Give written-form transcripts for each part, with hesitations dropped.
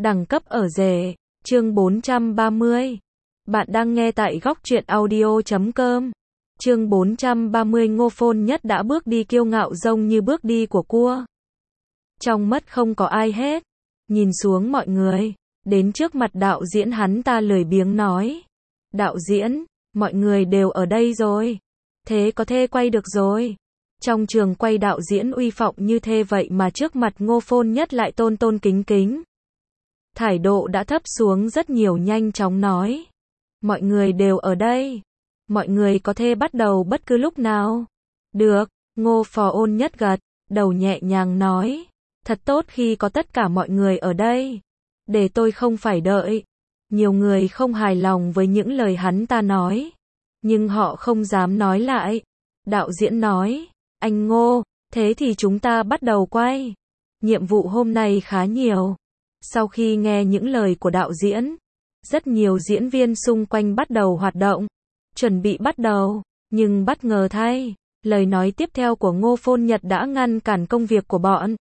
Đẳng cấp ở rể, chương 430. Bạn đang nghe tại góc truyện audio.com. Chương 430 Ngô Phôn Nhất đã bước đi kiêu ngạo giống như bước đi của cua. Trong mắt không có ai hết. Nhìn xuống mọi người. Đến trước mặt đạo diễn hắn ta lười biếng nói. Đạo diễn, mọi người đều ở đây rồi. Thế có thể quay được rồi. Trong trường quay đạo diễn uy phong như thế vậy mà trước mặt Ngô Phôn Nhất lại tôn tôn kính kính. Thái độ đã thấp xuống rất nhiều, nhanh chóng nói. Mọi người đều ở đây. Mọi người có thể bắt đầu bất cứ lúc nào. Được, Ngô Phôn Nhất gật đầu nhẹ nhàng nói. Thật tốt khi có tất cả mọi người ở đây. Để tôi không phải đợi. Nhiều người không hài lòng với những lời hắn ta nói. Nhưng họ không dám nói lại. Đạo diễn nói. Anh Ngô, thế thì chúng ta bắt đầu quay. Nhiệm vụ hôm nay khá nhiều. Sau khi nghe những lời của đạo diễn, rất nhiều diễn viên xung quanh bắt đầu hoạt động. Chuẩn bị bắt đầu, nhưng bất ngờ thay, lời nói tiếp theo của Ngô Phôn Nhất đã ngăn cản công việc của bọn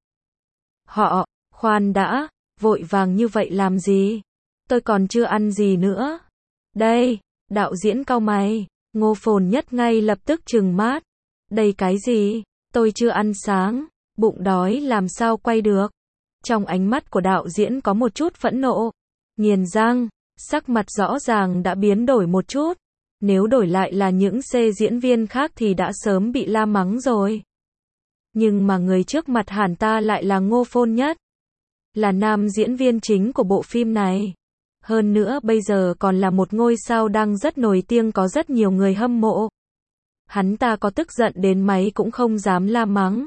họ. Khoan đã, vội vàng như vậy làm gì? Tôi còn chưa ăn gì nữa. Đây, đạo diễn cau mày, Ngô Phôn Nhất ngay lập tức trừng mắt. Đây cái gì? Tôi chưa ăn sáng, bụng đói làm sao quay được? Trong ánh mắt của đạo diễn có một chút phẫn nộ. Nghiền răng, sắc mặt rõ ràng đã biến đổi một chút. Nếu đổi lại là những diễn viên khác thì đã sớm bị la mắng rồi. Nhưng mà người trước mặt hắn ta lại là Ngô Phôn Nhất. Là nam diễn viên chính của bộ phim này. Hơn nữa bây giờ còn là một ngôi sao đang rất nổi tiếng, có rất nhiều người hâm mộ. Hắn ta có tức giận đến mấy cũng không dám la mắng.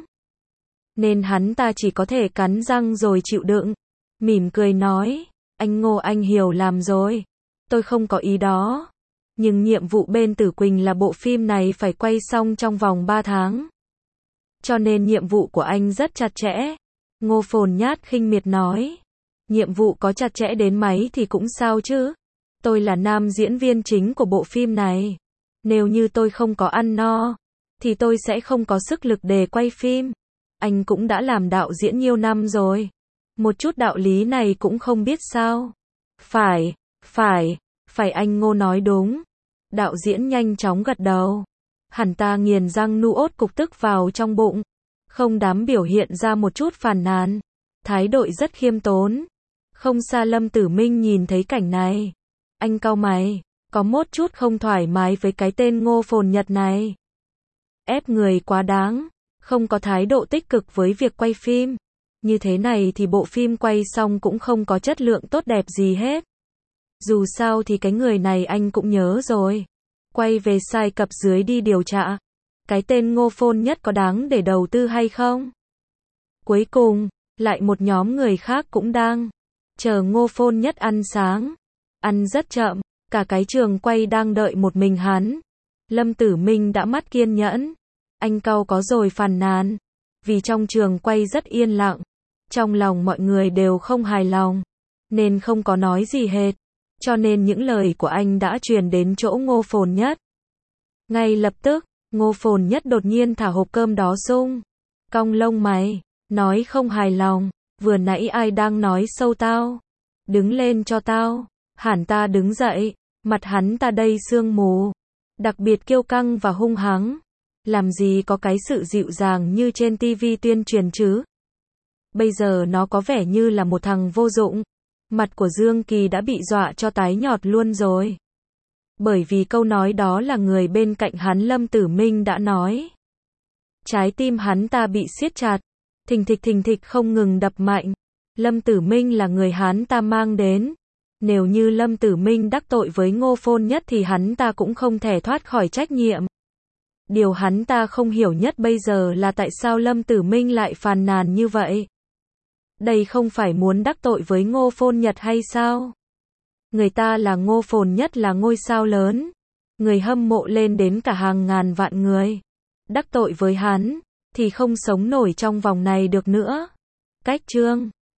Nên hắn ta chỉ có thể cắn răng rồi chịu đựng. Mỉm cười nói. Anh Ngô, anh hiểu lầm rồi. Tôi không có ý đó. Nhưng nhiệm vụ bên Tử Quỳnh là bộ phim này phải quay xong trong vòng 3 tháng. Cho nên nhiệm vụ của anh rất chặt chẽ. Ngô Phôn Nhất khinh miệt nói. Nhiệm vụ có chặt chẽ đến mấy thì cũng sao chứ. Tôi là nam diễn viên chính của bộ phim này. Nếu như tôi không có ăn no, thì tôi sẽ không có sức lực để quay phim. Anh cũng đã làm đạo diễn nhiều năm rồi. Một chút đạo lý này cũng không biết sao. Phải, anh Ngô nói đúng. Đạo diễn nhanh chóng gật đầu. Hắn ta nghiền răng nuốt cục tức vào trong bụng. Không dám biểu hiện ra một chút phàn nàn. Thái độ rất khiêm tốn. Không xa Lâm Tử Minh nhìn thấy cảnh này. Anh cau mày, có một chút không thoải mái với cái tên Ngô Phôn Nhất này. Ép người quá đáng. Không có thái độ tích cực với việc quay phim. Như thế này thì bộ phim quay xong cũng không có chất lượng tốt đẹp gì hết. Dù sao thì cái người này anh cũng nhớ rồi. Quay về sai cập dưới đi điều tra. Cái tên Ngô Phôn Nhất có đáng để đầu tư hay không? Cuối cùng, lại một nhóm người khác cũng đang chờ Ngô Phôn Nhất ăn sáng. Ăn rất chậm, cả cái trường quay đang đợi một mình hắn. Lâm Tử Minh đã mất kiên nhẫn. Anh cau có rồi phàn nàn. Vì trong trường quay rất yên lặng. Trong lòng mọi người đều không hài lòng. Nên không có nói gì hết. Cho nên những lời của anh đã truyền đến chỗ Ngô Phôn Nhất. Ngay lập tức, Ngô Phôn Nhất đột nhiên thả hộp cơm đó sung. Cong lông mày, nói không hài lòng. Vừa nãy ai đang nói xấu tao? Đứng lên cho tao. Hắn ta đứng dậy. Mặt hắn ta đầy sương mù. Đặc biệt kiêu căng và hung hăng. Làm gì có cái sự dịu dàng như trên tivi tuyên truyền chứ? Bây giờ nó có vẻ như là một thằng vô dụng. Mặt của Dương Kỳ đã bị dọa cho tái nhợt luôn rồi. Bởi vì câu nói đó là người bên cạnh hắn Lâm Tử Minh đã nói. Trái tim hắn ta bị siết chặt. Thình thịch không ngừng đập mạnh. Lâm Tử Minh là người hắn ta mang đến. Nếu như Lâm Tử Minh đắc tội với Ngô Phôn Nhất thì hắn ta cũng không thể thoát khỏi trách nhiệm. Điều hắn ta không hiểu nhất bây giờ là tại sao Lâm Tử Minh lại phàn nàn như vậy. Đây không phải muốn đắc tội với Ngô Phôn Nhất hay sao? Người ta là Ngô Phôn Nhất là ngôi sao lớn. Người hâm mộ lên đến cả hàng ngàn vạn người. Đắc tội với hắn, thì không sống nổi trong vòng này được nữa. Cách chương